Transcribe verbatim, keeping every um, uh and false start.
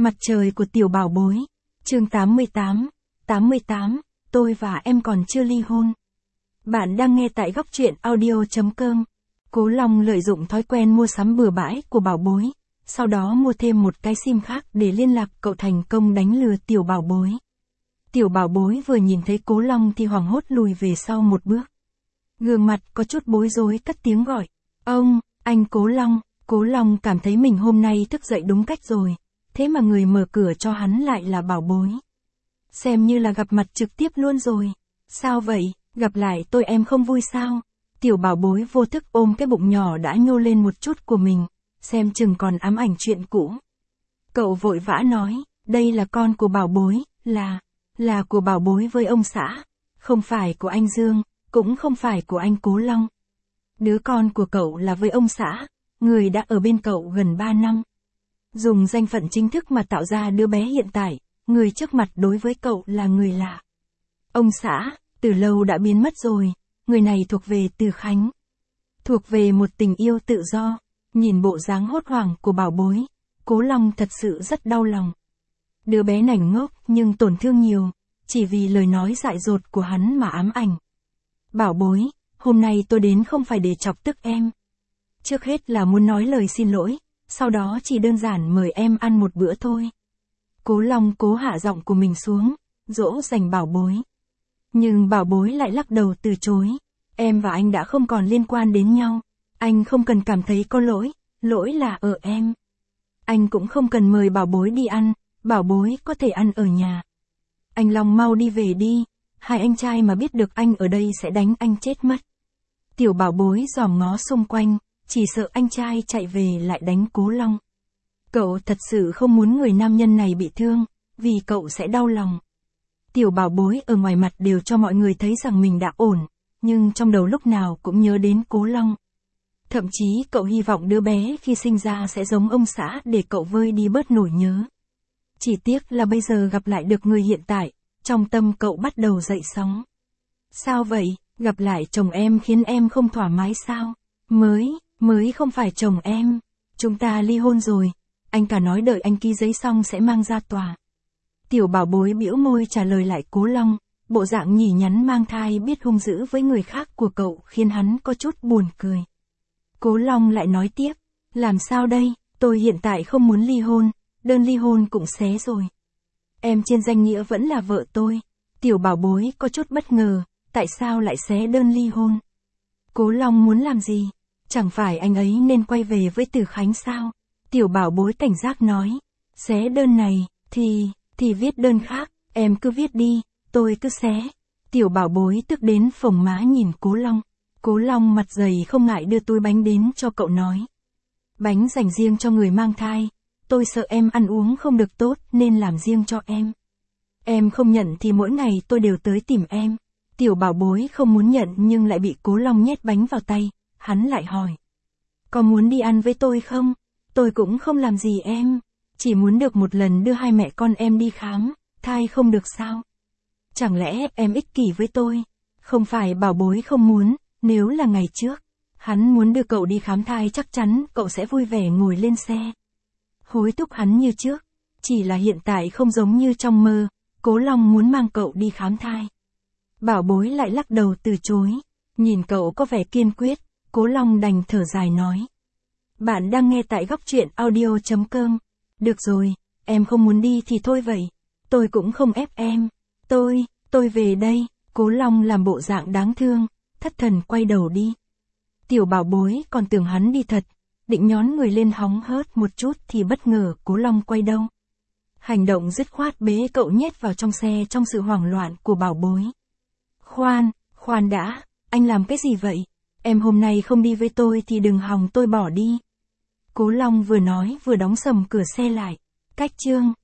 Mặt trời của tiểu bảo bối. Chương tám mươi tám. tám mươi tám, tôi và em còn chưa ly hôn. Bạn đang nghe tại góc truyện audio chấm com. Cố Long lợi dụng thói quen mua sắm bừa bãi của bảo bối, sau đó mua thêm một cái sim khác để liên lạc, cậu thành công đánh lừa tiểu bảo bối. Tiểu bảo bối vừa nhìn thấy Cố Long thì hoảng hốt lùi về sau một bước. Gương mặt có chút bối rối cất tiếng gọi. Ông, anh Cố Long. Cố Long cảm thấy mình hôm nay thức dậy đúng cách rồi. Thế mà người mở cửa cho hắn lại là bảo bối. Xem như là gặp mặt trực tiếp luôn rồi. Sao vậy, gặp lại tôi em không vui sao? Tiểu bảo bối vô thức ôm cái bụng nhỏ đã nhô lên một chút của mình, xem chừng còn ám ảnh chuyện cũ. Cậu vội vã nói, đây là con của bảo bối, là, là của bảo bối với ông xã, không phải của anh Dương, cũng không phải của anh Cố Long. Đứa con của cậu là với ông xã, người đã ở bên cậu gần ba năm. Dùng danh phận chính thức mà tạo ra đứa bé hiện tại, người trước mặt đối với cậu là người lạ. Ông xã, từ lâu đã biến mất rồi, người này thuộc về Từ Khánh. Thuộc về một tình yêu tự do, nhìn bộ dáng hốt hoảng của bảo bối, Cố Long thật sự rất đau lòng. Đứa bé này ngốc nhưng tổn thương nhiều, chỉ vì lời nói dại dột của hắn mà ám ảnh. Bảo bối, hôm nay tôi đến không phải để chọc tức em. Trước hết là muốn nói lời xin lỗi, sau đó chỉ đơn giản mời em ăn một bữa thôi. Cố Long cố hạ giọng của mình xuống, dỗ dành bảo bối. Nhưng bảo bối lại lắc đầu từ chối. Em và anh đã không còn liên quan đến nhau. Anh không cần cảm thấy có lỗi, lỗi là ở em. Anh cũng không cần mời bảo bối đi ăn, bảo bối có thể ăn ở nhà. Anh Long mau đi về đi, hai anh trai mà biết được anh ở đây sẽ đánh anh chết mất. Tiểu bảo bối dòm ngó xung quanh, chỉ sợ anh trai chạy về lại đánh Cố Long. Cậu thật sự không muốn người nam nhân này bị thương, vì cậu sẽ đau lòng. Tiểu bảo bối ở ngoài mặt đều cho mọi người thấy rằng mình đã ổn, nhưng trong đầu lúc nào cũng nhớ đến Cố Long. Thậm chí cậu hy vọng đứa bé khi sinh ra sẽ giống ông xã để cậu vơi đi bớt nỗi nhớ. Chỉ tiếc là bây giờ gặp lại được người hiện tại, trong tâm cậu bắt đầu dậy sóng. Sao vậy, gặp lại chồng em khiến em không thoải mái sao? Mới, mới không phải chồng em. Chúng ta ly hôn rồi. Anh cả nói đợi anh ký giấy xong sẽ mang ra tòa. Tiểu bảo bối bĩu môi trả lời lại Cố Long, bộ dạng nhỉ nhắn mang thai biết hung dữ với người khác của cậu khiến hắn có chút buồn cười. Cố Long lại nói tiếp, làm sao đây, tôi hiện tại không muốn ly hôn, đơn ly hôn cũng xé rồi. Em trên danh nghĩa vẫn là vợ tôi. Tiểu bảo bối có chút bất ngờ, tại sao lại xé đơn ly hôn? Cố Long muốn làm gì? Chẳng phải anh ấy nên quay về với Từ Khánh sao? Tiểu bảo bối cảnh giác nói, xé đơn này, thì, thì viết đơn khác, em cứ viết đi, tôi cứ xé. Tiểu bảo bối tức đến phồng má nhìn Cố Long. Cố Long mặt dày không ngại đưa túi bánh đến cho cậu nói. Bánh dành riêng cho người mang thai, tôi sợ em ăn uống không được tốt nên làm riêng cho em. Em không nhận thì mỗi ngày tôi đều tới tìm em. Tiểu bảo bối không muốn nhận nhưng lại bị Cố Long nhét bánh vào tay, hắn lại hỏi. Có muốn đi ăn với tôi không? Tôi cũng không làm gì em, chỉ muốn được một lần đưa hai mẹ con em đi khám, thai không được sao? Chẳng lẽ em ích kỷ với tôi? Không phải bảo bối không muốn, nếu là ngày trước, hắn muốn đưa cậu đi khám thai chắc chắn cậu sẽ vui vẻ ngồi lên xe. Hối thúc hắn như trước, chỉ là hiện tại không giống như trong mơ, Cố Long muốn mang cậu đi khám thai. Bảo bối lại lắc đầu từ chối, nhìn cậu có vẻ kiên quyết, Cố Long đành thở dài nói. Bạn đang nghe tại góc truyện audio chấm com. Được rồi, em không muốn đi thì thôi vậy. Tôi cũng không ép em. Tôi, tôi về đây. Cố Long làm bộ dạng đáng thương, thất thần quay đầu đi. Tiểu bảo bối còn tưởng hắn đi thật, định nhón người lên hóng hớt một chút thì bất ngờ Cố Long quay đâu. Hành động dứt khoát bế cậu nhét vào trong xe trong sự hoảng loạn của bảo bối. Khoan, khoan đã, anh làm cái gì vậy? Em hôm nay không đi với tôi thì đừng hòng tôi bỏ đi. Cố Long vừa nói vừa đóng sầm cửa xe lại. Cách chương